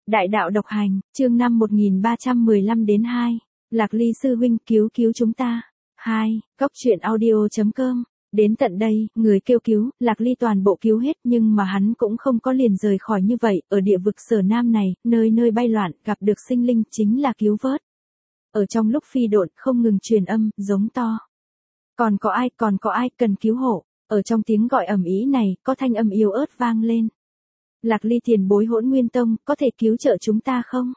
Đại đạo độc hành, chương 5 1315 đến 2. Lạc Ly sư huynh cứu cứu chúng ta. 2. Góc truyện audio.com. Đến tận đây, người kêu cứu, Lạc Ly toàn bộ cứu hết nhưng mà hắn cũng không có liền rời khỏi như vậy, ở địa vực Sở Nam này, nơi nơi bay loạn, gặp được sinh linh chính là cứu vớt. Ở trong lúc phi độn không ngừng truyền âm, giống to. Còn có ai cần cứu hộ, ở trong tiếng gọi ầm ĩ này, có thanh âm yếu ớt vang lên. Lạc Ly tiền bối Hỗn Nguyên Tông, có thể cứu trợ chúng ta không?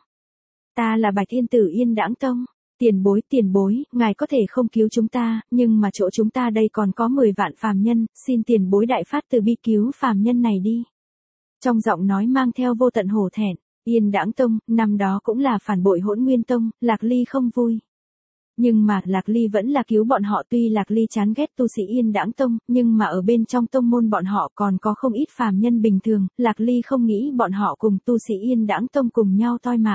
Ta là Bạch Thiên Tử Yên Đãng Tông. Tiền bối, ngài có thể không cứu chúng ta, nhưng mà chỗ chúng ta đây còn có 10 vạn phàm nhân, xin tiền bối đại phát từ bi cứu phàm nhân này đi. Trong giọng nói mang theo vô tận hổ thẹn, Yên Đãng Tông, năm đó cũng là phản bội Hỗn Nguyên Tông, Lạc Ly không vui. Nhưng mà, Lạc Ly vẫn là cứu bọn họ, tuy Lạc Ly chán ghét tu sĩ Yên Đãng Tông, nhưng mà ở bên trong tông môn bọn họ còn có không ít phàm nhân bình thường, Lạc Ly không nghĩ bọn họ cùng tu sĩ Yên Đãng Tông cùng nhau toi mạng.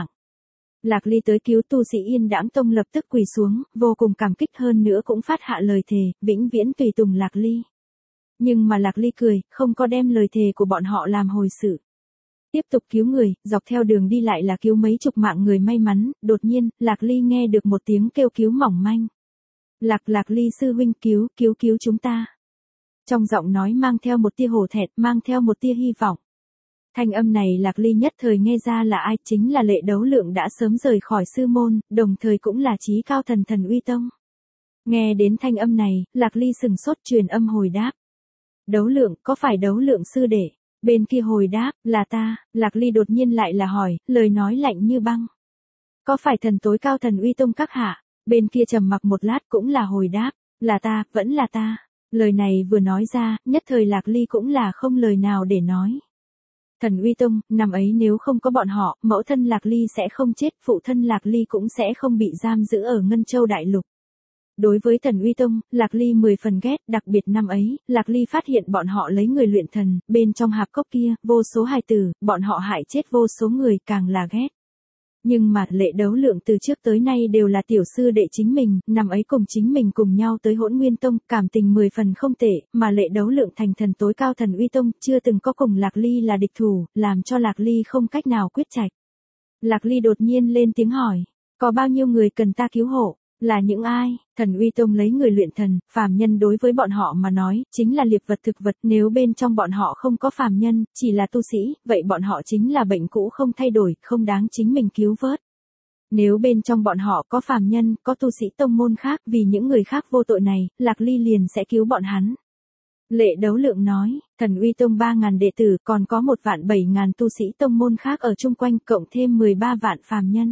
Lạc Ly tới cứu tu sĩ Yên Đãng Tông lập tức quỳ xuống, vô cùng cảm kích hơn nữa cũng phát hạ lời thề, vĩnh viễn tùy tùng Lạc Ly. Nhưng mà Lạc Ly cười, không có đem lời thề của bọn họ làm hồi sự. Tiếp tục cứu người, dọc theo đường đi lại là cứu mấy chục mạng người may mắn, đột nhiên, Lạc Ly nghe được một tiếng kêu cứu mỏng manh. Lạc Ly sư huynh cứu chúng ta. Trong giọng nói mang theo một tia hổ thẹn, mang theo một tia hy vọng. Thanh âm này Lạc Ly nhất thời nghe ra là ai, chính là Lệ Đấu Lượng đã sớm rời khỏi sư môn, đồng thời cũng là chí cao thần uy tông. Nghe đến thanh âm này, Lạc Ly sừng sốt truyền âm hồi đáp. Đấu Lượng, có phải Đấu Lượng sư đệ? Bên kia hồi đáp, là ta. Lạc Ly đột nhiên lại là hỏi, lời nói lạnh như băng. Có phải thần tối cao thần uy tông các hạ? Bên kia trầm mặc một lát cũng là hồi đáp, là ta, vẫn là ta. Lời này vừa nói ra, nhất thời Lạc Ly cũng là không lời nào để nói. Thần uy tông, năm ấy nếu không có bọn họ, mẫu thân Lạc Ly sẽ không chết, phụ thân Lạc Ly cũng sẽ không bị giam giữ ở Ngân Châu Đại Lục. Đối với thần uy tông, Lạc Ly 10 phần ghét, đặc biệt năm ấy, Lạc Ly phát hiện bọn họ lấy người luyện thần, bên trong hạp cốc kia, vô số hài tử, bọn họ hại chết vô số người, càng là ghét. Nhưng mà, Lệ Đấu Lượng từ trước tới nay đều là tiểu sư đệ chính mình, năm ấy cùng chính mình cùng nhau tới Hỗn Nguyên Tông, cảm tình 10 phần không tệ, mà Lệ Đấu Lượng thành thần tối cao thần uy tông, chưa từng có cùng Lạc Ly là địch thủ, làm cho Lạc Ly không cách nào quyết trạch. Lạc Ly đột nhiên lên tiếng hỏi, có bao nhiêu người cần ta cứu hộ? Là những ai? Thần uy tông lấy người luyện thần, phàm nhân đối với bọn họ mà nói, chính là liệp vật thực vật, nếu bên trong bọn họ không có phàm nhân, chỉ là tu sĩ, vậy bọn họ chính là bệnh cũ không thay đổi, không đáng chính mình cứu vớt. Nếu bên trong bọn họ có phàm nhân, có tu sĩ tông môn khác, vì những người khác vô tội này, Lạc Ly liền sẽ cứu bọn hắn. Lệ Đấu Lượng nói, thần uy tông 3.000 đệ tử, còn có 1.700.000 tu sĩ tông môn khác ở chung quanh, cộng thêm 13 vạn phàm nhân.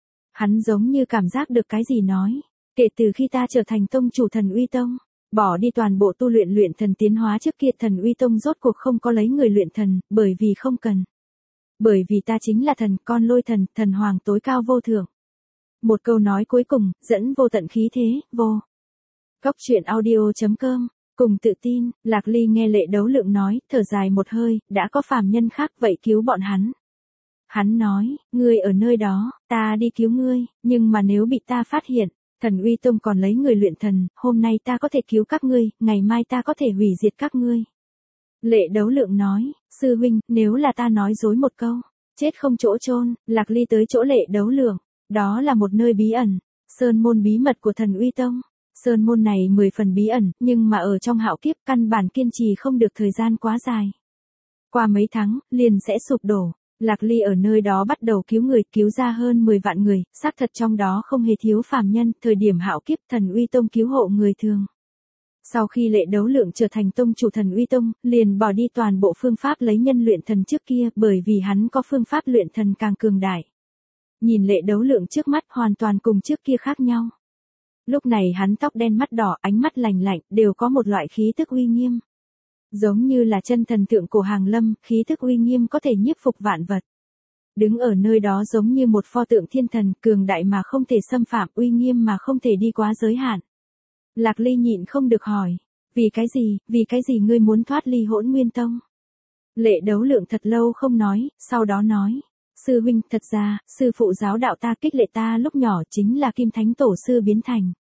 Hắn giống như cảm giác được cái gì nói. Kể từ khi ta trở thành tông chủ thần uy tông, bỏ đi toàn bộ tu luyện thần tiến hóa trước kia, thần uy tông rốt cuộc không có lấy người luyện thần, bởi vì không cần. Bởi vì ta chính là thần, con lôi thần, thần hoàng tối cao vô thượng. Một câu nói cuối cùng, dẫn vô tận khí thế, vô. Góc truyện audio.com. Cùng tự tin, Lạc Ly nghe Lệ Đấu Lượng nói, thở dài một hơi, đã có phàm nhân khác vậy cứu bọn hắn. Hắn nói, ngươi ở nơi đó, ta đi cứu ngươi, nhưng mà nếu bị ta phát hiện, thần uy tông còn lấy người luyện thần, hôm nay ta có thể cứu các ngươi, ngày mai ta có thể hủy diệt các ngươi. Lệ Đấu Lượng nói, sư huynh, nếu là ta nói dối một câu, chết không chỗ chôn. Lạc Ly tới chỗ Lệ Đấu Lượng, đó là một nơi bí ẩn, sơn môn bí mật của thần uy tông. Sơn môn này 10 phần bí ẩn, nhưng mà ở trong hạo kiếp căn bản kiên trì không được thời gian quá dài. Qua mấy tháng, liền sẽ sụp đổ. Lạc Ly ở nơi đó bắt đầu cứu người, cứu ra hơn 10 vạn người, xác thật trong đó không hề thiếu phàm nhân, thời điểm hạo kiếp thần uy tông cứu hộ người thường. Sau khi Lệ Đấu Lượng trở thành tông chủ thần uy tông, liền bỏ đi toàn bộ phương pháp lấy nhân luyện thần trước kia, bởi vì hắn có phương pháp luyện thần càng cường đại. Nhìn Lệ Đấu Lượng trước mắt hoàn toàn cùng trước kia khác nhau. Lúc này hắn tóc đen mắt đỏ, ánh mắt lạnh lạnh, đều có một loại khí tức uy nghiêm. Giống như là chân thần tượng cổ hàng lâm, khí thức uy nghiêm có thể nhiếp phục vạn vật. Đứng ở nơi đó giống như một pho tượng thiên thần, cường đại mà không thể xâm phạm, uy nghiêm mà không thể đi quá giới hạn. Lạc Ly nhịn không được hỏi, vì cái gì ngươi muốn thoát ly Hỗn Nguyên Tông? Lệ Đấu Lượng thật lâu không nói, sau đó nói, sư huynh, thật ra, sư phụ giáo đạo ta, kích lệ ta lúc nhỏ chính là Kim Thánh Tổ sư biến thành.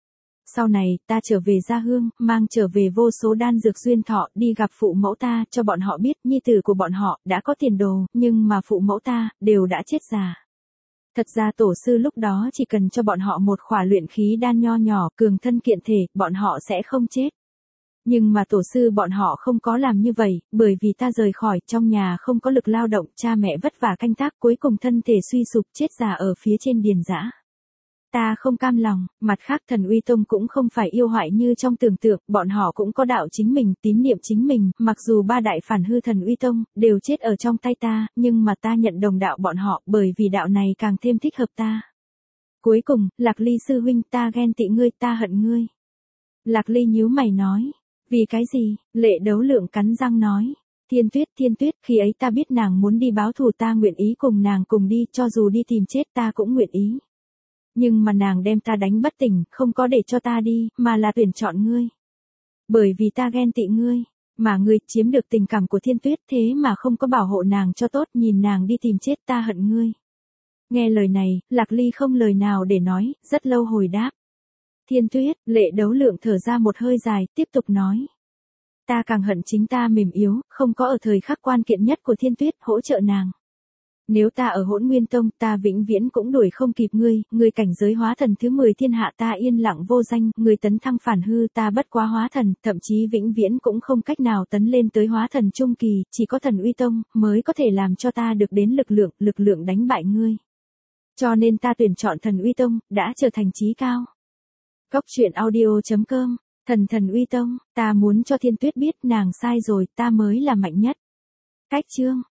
Sau này, ta trở về gia hương, mang trở về vô số đan dược duyên thọ, đi gặp phụ mẫu ta, cho bọn họ biết, nhi tử của bọn họ, đã có tiền đồ, nhưng mà phụ mẫu ta, đều đã chết già. Thật ra tổ sư lúc đó chỉ cần cho bọn họ một khỏa luyện khí đan nho nhỏ, cường thân kiện thể, bọn họ sẽ không chết. Nhưng mà tổ sư bọn họ không có làm như vậy, bởi vì ta rời khỏi, trong nhà không có lực lao động, cha mẹ vất vả canh tác, cuối cùng thân thể suy sụp chết già ở phía trên điền dã. Ta không cam lòng, mặt khác Thần Uy Tông cũng không phải yêu hoại như trong tưởng tượng, bọn họ cũng có đạo chính mình, tín niệm chính mình, mặc dù ba đại phản hư Thần Uy Tông, đều chết ở trong tay ta, nhưng mà ta nhận đồng đạo bọn họ, bởi vì đạo này càng thêm thích hợp ta. Cuối cùng, Lạc Ly sư huynh, ta ghen tị ngươi, ta hận ngươi. Lạc Ly nhíu mày nói, vì cái gì? Lệ Đấu Lượng cắn răng nói, Thiên Tuyết, khi ấy ta biết nàng muốn đi báo thù, ta nguyện ý cùng nàng cùng đi, cho dù đi tìm chết ta cũng nguyện ý. Nhưng mà nàng đem ta đánh bất tỉnh, không có để cho ta đi, mà là tuyển chọn ngươi. Bởi vì ta ghen tị ngươi, mà ngươi chiếm được tình cảm của Thiên Tuyết, thế mà không có bảo hộ nàng cho tốt, nhìn nàng đi tìm chết, ta hận ngươi. Nghe lời này, Lạc Ly không lời nào để nói, rất lâu hồi đáp. Thiên Tuyết, Lệ Đấu Lượng thở ra một hơi dài, tiếp tục nói. Ta càng hận chính ta mềm yếu, không có ở thời khắc quan kiện nhất của Thiên Tuyết hỗ trợ nàng. Nếu ta ở Hỗn Nguyên Tông, ta vĩnh viễn cũng đuổi không kịp ngươi cảnh giới hóa thần thứ 10 thiên hạ ta yên lặng vô danh, ngươi tấn thăng phản hư ta bất quá hóa thần, thậm chí vĩnh viễn cũng không cách nào tấn lên tới hóa thần trung kỳ, chỉ có Thần Uy Tông mới có thể làm cho ta được đến lực lượng đánh bại ngươi. Cho nên ta tuyển chọn Thần Uy Tông, đã trở thành chí cao. Góc truyện audio.com, Thần Uy Tông, ta muốn cho Thiên Tuyết biết nàng sai rồi, ta mới là mạnh nhất. Cách chương